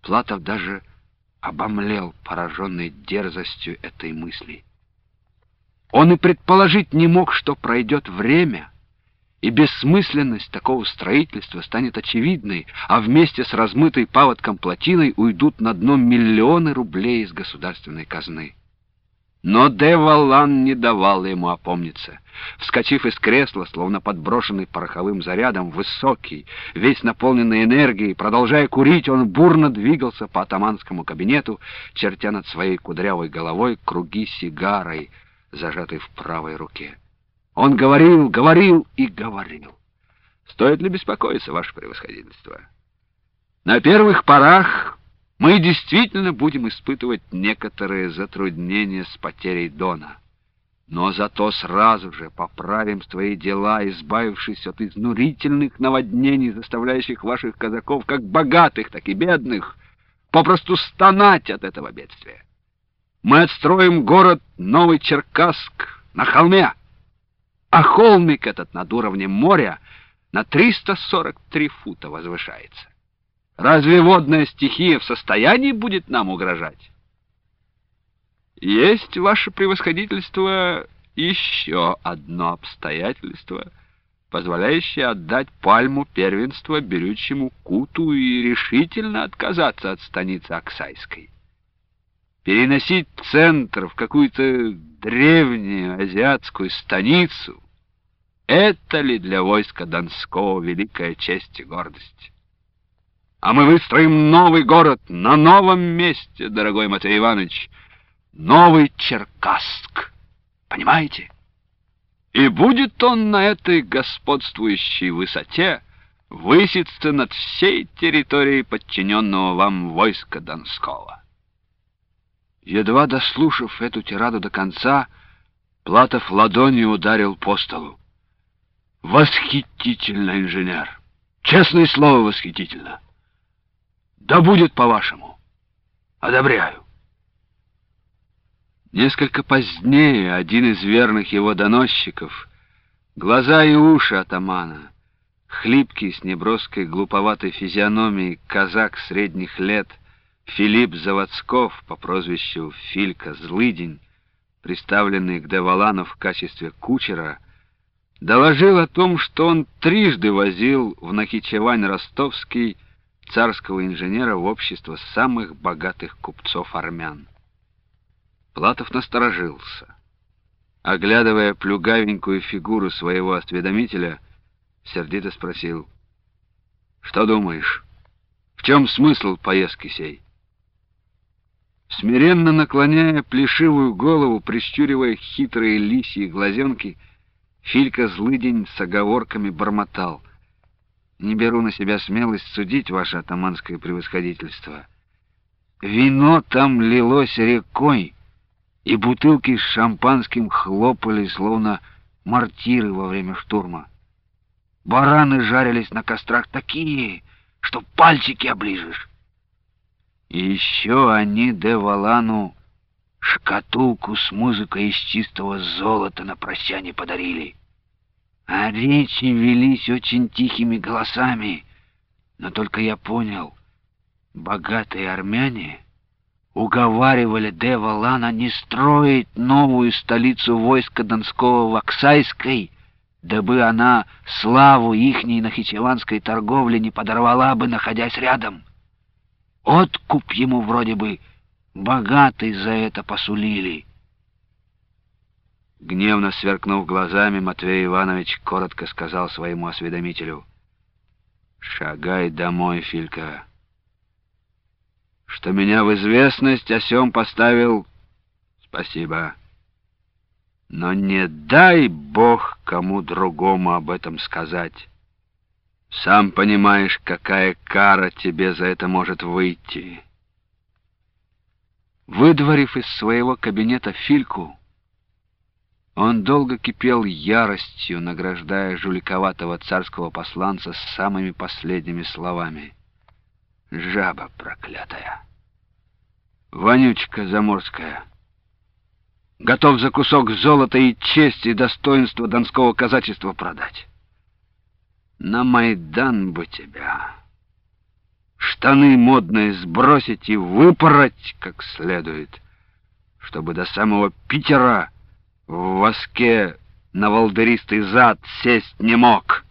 Платов даже обомлел, пораженный дерзостью этой мысли. Он и предположить не мог, что пройдет время, и бессмысленность такого строительства станет очевидной, а вместе с размытой паводком плотиной уйдут на дно миллионы рублей из государственной казны. Но де Валлан не давал ему опомниться. Вскочив из кресла, словно подброшенный пороховым зарядом, высокий, весь наполненный энергией, продолжая курить, он бурно двигался по атаманскому кабинету, чертя над своей кудрявой головой круги сигарой, зажатой в правой руке. Он говорил, говорил и говорил. Стоит ли беспокоиться, ваше превосходительство? На первых порах мы действительно будем испытывать некоторые затруднения с потерей Дона. Но зато сразу же поправим свои дела, избавившись от изнурительных наводнений, заставляющих ваших казаков, как богатых, так и бедных, попросту стонать от этого бедствия. Мы отстроим город Новый Черкасск на холме, а холмик этот над уровнем моря на 343 фута возвышается. Разве водная стихия в состоянии будет нам угрожать? Есть, ваше превосходительство, еще одно обстоятельство, позволяющее отдать пальму первенства берючему Куту и решительно отказаться от станицы Аксайской. Переносить центр в какую-то древнюю азиатскую станицу — это ли для войска Донского великая честь и гордость? А мы выстроим новый город на новом месте, дорогой Матвей Иванович, Новый Черкасск, понимаете? И будет он на этой господствующей высоте выситься над всей территорией подчиненного вам войска Донского. Едва дослушав эту тираду до конца, Платов ладонью ударил по столу. Восхитительно, инженер! Честное слово, восхитительно! Да будет по-вашему! Одобряю! Несколько позднее один из верных его доносчиков, глаза и уши атамана, хлипкий с неброской глуповатой физиономией казак средних лет Филипп Заводсков по прозвищу Филька Злыдень, приставленный к де Валану в качестве кучера, доложил о том, что он трижды возил в Нахичевань-Ростовский царского инженера в общество самых богатых купцов-армян. Платов насторожился. Оглядывая плюгавенькую фигуру своего осведомителя, сердито спросил: «Что думаешь? В чем смысл поездки сей?» Смиренно наклоняя плешивую голову, прищуривая хитрые лисьи глазенки, Филька Злыдень с оговорками бормотал: «Не беру на себя смелость судить ваше атаманское превосходительство. Вино там лилось рекой, и бутылки с шампанским хлопали, словно мортиры во время штурма. Бараны жарились на кострах такие, что пальчики оближешь. И еще они де Валану шкатулку с музыкой из чистого золота на прощание подарили. А речи велись очень тихими голосами, но только я понял, богатые армяне уговаривали де Валана не строить новую столицу войска Донского в Аксайской, дабы она славу ихней нахичеванской торговли не подорвала бы, находясь рядом. Откуп ему вроде бы богатый за это посулили». Гневно сверкнув глазами, Матвей Иванович коротко сказал своему осведомителю: «Шагай домой, Филька. Что меня в известность о сём поставил, спасибо. Но не дай Бог кому другому об этом сказать. Сам понимаешь, какая кара тебе за это может выйти». Выдворив из своего кабинета Фильку, он долго кипел яростью, награждая жуликоватого царского посланца самыми последними словами: «Жаба проклятая! Вонючка заморская! Готов за кусок золота и честь, и достоинство донского казачества продать! На Майдан бы тебя! штаны модные сбросить и выпороть как следует, чтобы до самого Питера в воске на волдыристый зад сесть не мог.